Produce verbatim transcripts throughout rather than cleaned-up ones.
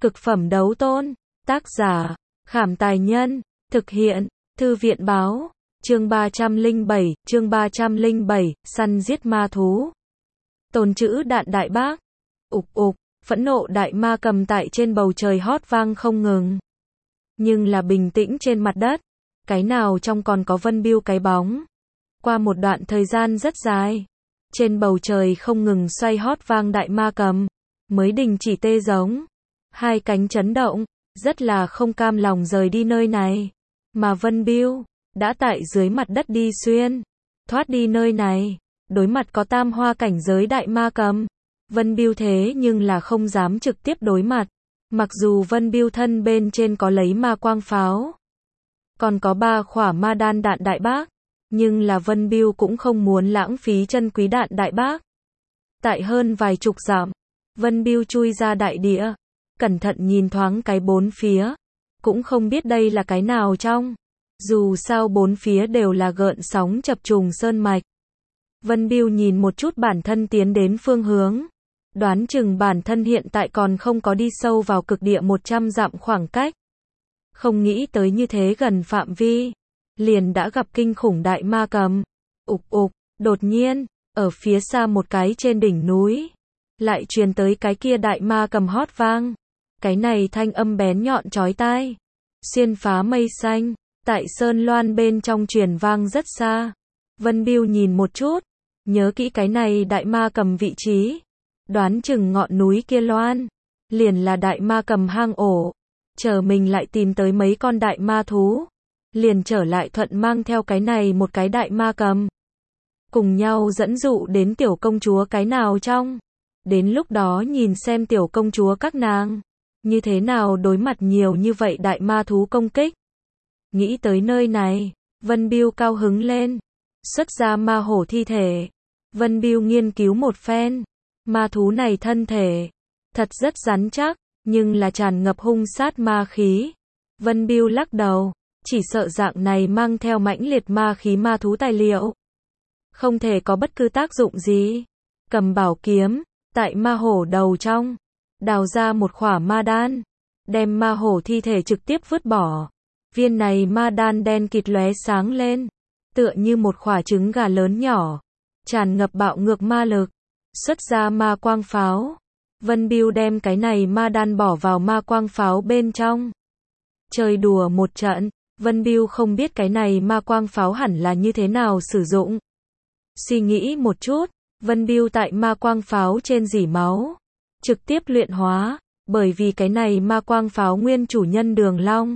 Cực phẩm đấu tôn. Tác giả, Khảm Tài Nhân. Thực hiện, Thư viện Báo. Chương ba trăm lẻ bảy, chương ba trăm lẻ bảy, săn giết ma thú. Tồn trữ đạn đại bác. Ục ục, phẫn nộ đại ma cầm tại trên bầu trời hót vang không ngừng. Nhưng là bình tĩnh trên mặt đất. Cái nào trong còn có Vân Biêu cái bóng. Qua một đoạn thời gian rất dài. Trên bầu trời không ngừng xoay hót vang đại ma cầm. Mới đình chỉ tê giống. Hai cánh chấn động. Rất là không cam lòng rời đi nơi này. Mà Vân Biêu đã tại dưới mặt đất đi xuyên. Thoát đi nơi này. Đối mặt có tam hoa cảnh giới đại ma cầm. Vân Biêu thế nhưng là không dám trực tiếp đối mặt. Mặc dù Vân Biêu thân bên trên có lấy ma quang pháo. Còn có ba khỏa ma đan đạn đại bác. Nhưng là Vân Biêu cũng không muốn lãng phí chân quý đạn đại bác. Tại hơn vài chục dặm. Vân Biêu chui ra đại địa. Cẩn thận nhìn thoáng cái bốn phía. Cũng không biết đây là cái nào trong. Dù sao bốn phía đều là gợn sóng chập trùng sơn mạch. Vân Biêu nhìn một chút bản thân tiến đến phương hướng. Đoán chừng bản thân hiện tại còn không có đi sâu vào cực địa một trăm dặm khoảng cách. Không nghĩ tới như thế gần phạm vi. Liền đã gặp kinh khủng đại ma cầm. Ục ục, đột nhiên, ở phía xa một cái trên đỉnh núi. Lại truyền tới cái kia đại ma cầm hót vang. Cái này thanh âm bén nhọn chói tai. Xuyên phá mây xanh. Tại sơn loan bên trong truyền vang rất xa. Vân Biêu nhìn một chút. Nhớ kỹ cái này đại ma cầm vị trí. Đoán chừng ngọn núi kia loan. Liền là đại ma cầm hang ổ. Chờ mình lại tìm tới mấy con đại ma thú. Liền trở lại thuận mang theo cái này một cái đại ma cầm. Cùng nhau dẫn dụ đến tiểu công chúa cái nào trong. Đến lúc đó nhìn xem tiểu công chúa các nàng. Như thế nào đối mặt nhiều như vậy đại ma thú công kích. Nghĩ tới nơi này. Vân Biêu cao hứng lên. Xuất ra ma hổ thi thể. Vân Biêu nghiên cứu một phen. Ma thú này thân thể. Thật rất rắn chắc. Nhưng là tràn ngập hung sát ma khí. Vân Biêu lắc đầu. Chỉ sợ dạng này mang theo mãnh liệt ma khí ma thú tài liệu. Không thể có bất cứ tác dụng gì. Cầm bảo kiếm. Tại ma hổ đầu trong. Đào ra một khỏa ma đan. Đem ma hổ thi thể trực tiếp vứt bỏ. Viên này ma đan đen kịt lóe sáng lên. Tựa như một khỏa trứng gà lớn nhỏ. Tràn ngập bạo ngược ma lực. Xuất ra ma quang pháo. Vân Biêu đem cái này ma đan bỏ vào ma quang pháo bên trong. Chơi đùa một trận. Vân Biêu không biết cái này ma quang pháo hẳn là như thế nào sử dụng. Suy nghĩ một chút. Vân Biêu tại ma quang pháo trên dỉ máu. Trực tiếp luyện hóa. Bởi vì cái này ma quang pháo nguyên chủ nhân Đường Long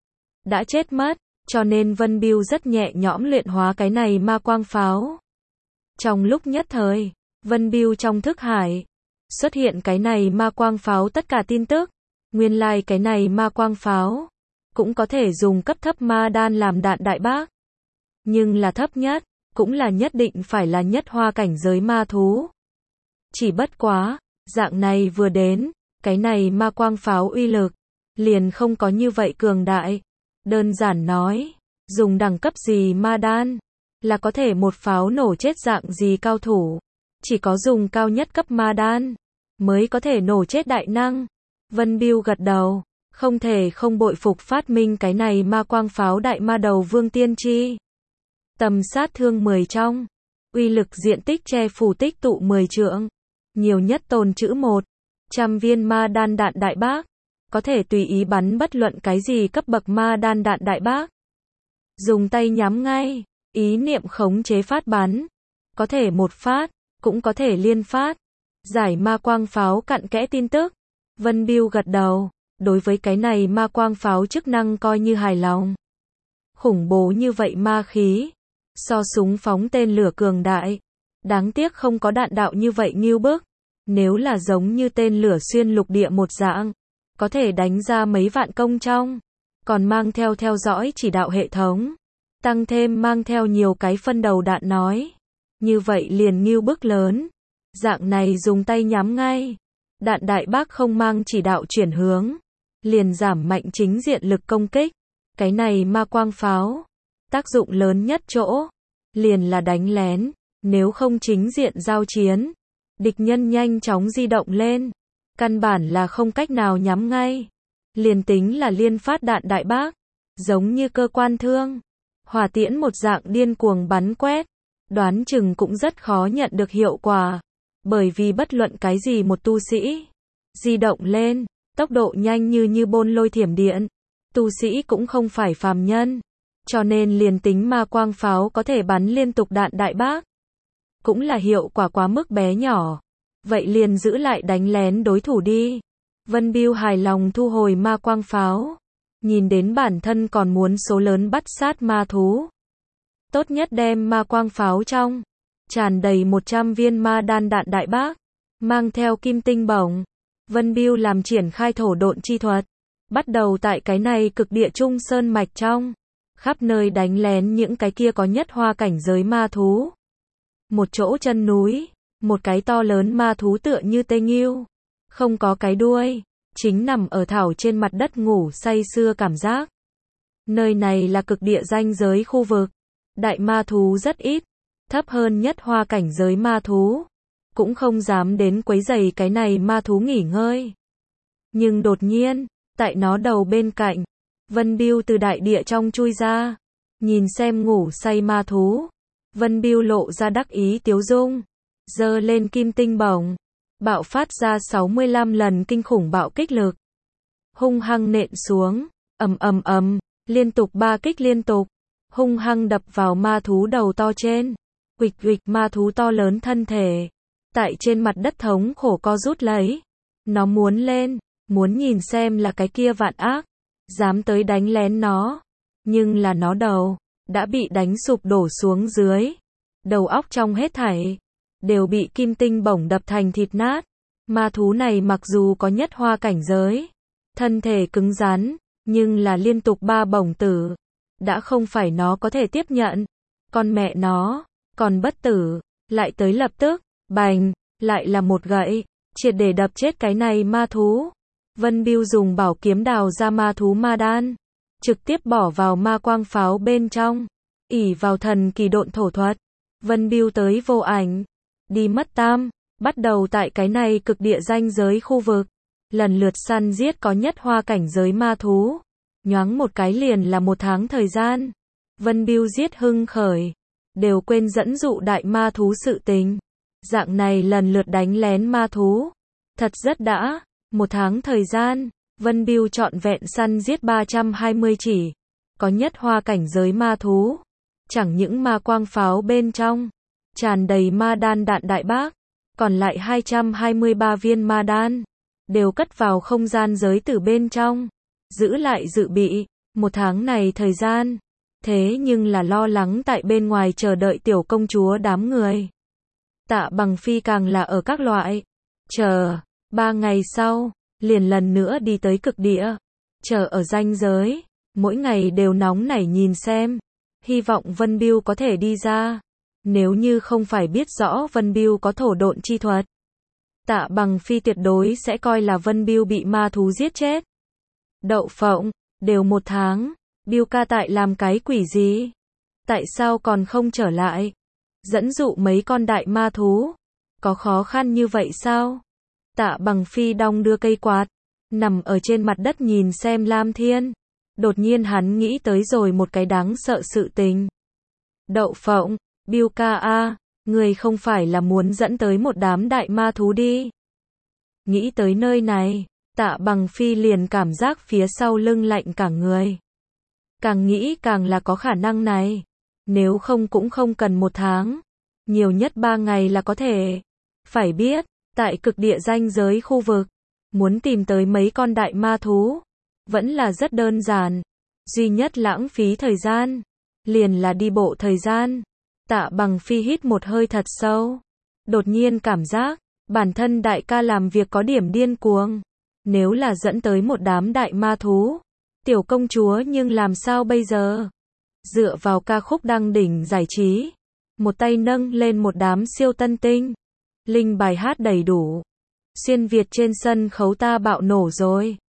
đã chết mất. Cho nên Vân Biêu rất nhẹ nhõm luyện hóa cái này ma quang pháo. Trong lúc nhất thời. Vân Biêu trong thức hải. Xuất hiện cái này ma quang pháo tất cả tin tức. Nguyên lai like cái này ma quang pháo. Cũng có thể dùng cấp thấp ma đan làm đạn đại bác. Nhưng là thấp nhất. Cũng là nhất định phải là nhất hoa cảnh giới ma thú. Chỉ bất quá. Dạng này vừa đến. Cái này ma quang pháo uy lực. Liền không có như vậy cường đại. Đơn giản nói. Dùng đẳng cấp gì ma đan. Là có thể một pháo nổ chết dạng gì cao thủ. Chỉ có dùng cao nhất cấp ma đan. Mới có thể nổ chết đại năng. Vân Biêu gật đầu. Không thể không bội phục phát minh cái này ma quang pháo đại ma đầu Vương Tiên Tri. Tầm sát thương mười trong. Uy lực diện tích che phủ tích tụ mười trượng. Nhiều nhất tồn trữ một trăm viên ma đan đạn đại bác. Có thể tùy ý bắn bất luận cái gì cấp bậc ma đan đạn đại bác. Dùng tay nhắm ngay. Ý niệm khống chế phát bắn. Có thể một phát. Cũng có thể liên phát. Giải ma quang pháo cặn kẽ tin tức. Vân Biêu gật đầu. Đối với cái này ma quang pháo chức năng coi như hài lòng. Khủng bố như vậy ma khí. So súng phóng tên lửa cường đại. Đáng tiếc không có đạn đạo như vậy ngưu bức. Nếu là giống như tên lửa xuyên lục địa một dạng. Có thể đánh ra mấy vạn công trong. Còn mang theo theo dõi chỉ đạo hệ thống. Tăng thêm mang theo nhiều cái phân đầu đạn nói. Như vậy liền ngưu bức lớn. Dạng này dùng tay nhắm ngay. Đạn đại bác không mang chỉ đạo chuyển hướng. Liền giảm mạnh chính diện lực công kích. Cái này ma quang pháo. Tác dụng lớn nhất chỗ. Liền là đánh lén. Nếu không chính diện giao chiến. Địch nhân nhanh chóng di động lên. căn bản là không cách nào nhắm ngay. Liền tính là liên phát đạn đại bác, giống như cơ quan thương, hỏa tiễn một dạng điên cuồng bắn quét, đoán chừng cũng rất khó nhận được hiệu quả, bởi vì bất luận cái gì một tu sĩ di động lên, tốc độ nhanh như như bôn lôi thiểm điện, tu sĩ cũng không phải phàm nhân, cho nên liền tính ma quang pháo có thể bắn liên tục đạn đại bác, cũng là hiệu quả quá mức bé nhỏ. Vậy liền giữ lại đánh lén đối thủ đi. Vân Bưu hài lòng thu hồi ma quang pháo, nhìn đến bản thân còn muốn số lớn bắt sát ma thú. Tốt nhất đem ma quang pháo trong tràn đầy một trăm viên ma đan đạn đại bác, mang theo kim tinh bổng. Vân Bưu làm triển khai thổ độn chi thuật, bắt đầu tại cái này cực địa trung sơn mạch trong, khắp nơi đánh lén những cái kia có nhất hoa cảnh giới ma thú. Một chỗ chân núi, một cái to lớn ma thú tựa như tê nghiêu, không có cái đuôi, chính nằm ở thảo trên mặt đất ngủ say sưa cảm giác. Nơi này là cực địa ranh giới khu vực, đại ma thú rất ít, thấp hơn nhất hoa cảnh giới ma thú, cũng không dám đến quấy rầy cái này ma thú nghỉ ngơi. Nhưng đột nhiên, tại nó đầu bên cạnh, Vân Bưu từ đại địa trong chui ra, nhìn xem ngủ say ma thú. Vân Bưu lộ ra đắc ý tiếu dung, giơ lên kim tinh bổng, bạo phát ra sáu mươi lăm lần kinh khủng bạo kích lực, hung hăng nện xuống, ầm ầm ầm, liên tục ba kích liên tục, hung hăng đập vào ma thú đầu to trên. Huỵch huỵch, ma thú to lớn thân thể tại trên mặt đất thống khổ co rút lấy, nó muốn lên, muốn nhìn xem là cái kia vạn ác dám tới đánh lén nó, nhưng là nó đầu đã bị đánh sụp đổ xuống dưới, đầu óc trong hết thảy đều bị kim tinh bổng đập thành thịt nát. Ma thú này mặc dù có nhất hoa cảnh giới, thân thể cứng rắn, nhưng là liên tục ba bổng tử, đã không phải nó có thể tiếp nhận. Con mẹ nó, còn bất tử, lại tới lập tức, bành, lại là một gậy, triệt để đập chết cái này ma thú. Vân Bưu dùng bảo kiếm đào ra ma thú ma đan, trực tiếp bỏ vào ma quang pháo bên trong, ỷ vào thần kỳ độn thổ thuật. Vân Bưu tới vô ảnh, đi mất tam, bắt đầu tại cái này cực địa ranh giới khu vực, lần lượt săn giết có nhất hoa cảnh giới ma thú. Nhoáng một cái liền là một tháng thời gian, Vân Bưu giết hưng khởi, đều quên dẫn dụ đại ma thú sự tình. Dạng này lần lượt đánh lén ma thú, thật rất đã. Một tháng thời gian, Vân Bưu trọn vẹn săn giết ba trăm hai mươi chỉ, có nhất hoa cảnh giới ma thú. Chẳng những ma quang pháo bên trong tràn đầy ma đan đạn đại bác, còn lại hai trăm hai mươi ba viên ma đan đều cất vào không gian giới tử bên trong, giữ lại dự bị. Một tháng này thời gian, thế nhưng là lo lắng tại bên ngoài chờ đợi tiểu công chúa đám người. Tạ Bằng Phi càng là ở các loại chờ. Ba ngày sau, liền lần nữa đi tới cực địa, chờ ở ranh giới, mỗi ngày đều nóng nảy nhìn xem, hy vọng Vân Bưu có thể đi ra. Nếu như không phải biết rõ Vân Bưu có thổ độn chi thuật, Tạ Bằng Phi tuyệt đối sẽ coi là Vân Bưu bị ma thú giết chết. Đậu phộng, đều một tháng, Bưu ca tại làm cái quỷ gì? Tại sao còn không trở lại? Dẫn dụ mấy con đại ma thú, có khó khăn như vậy sao? Tạ Bằng Phi đong đưa cây quạt, nằm ở trên mặt đất nhìn xem Lam Thiên. Đột nhiên hắn nghĩ tới rồi một cái đáng sợ sự tình. Đậu phộng, Bưu ca a, người không phải là muốn dẫn tới một đám đại ma thú đi. Nghĩ tới nơi này, Tạ Bằng Phi liền cảm giác phía sau lưng lạnh cả người. Càng nghĩ càng là có khả năng này. Nếu không cũng không cần một tháng, nhiều nhất ba ngày là có thể. Phải biết, tại cực địa ranh giới khu vực, muốn tìm tới mấy con đại ma thú, vẫn là rất đơn giản. Duy nhất lãng phí thời gian, liền là đi bộ thời gian. Tạ Bằng Phi hít một hơi thật sâu. Đột nhiên cảm giác, bản thân đại ca làm việc có điểm điên cuồng. Nếu là dẫn tới một đám đại ma thú, tiểu công chúa nhưng làm sao bây giờ? Dựa vào ca khúc đăng đỉnh giải trí, một tay nâng lên một đám siêu tân tinh. Linh bài hát đầy đủ. Xuyên Việt trên sân khấu ta bạo nổ rồi.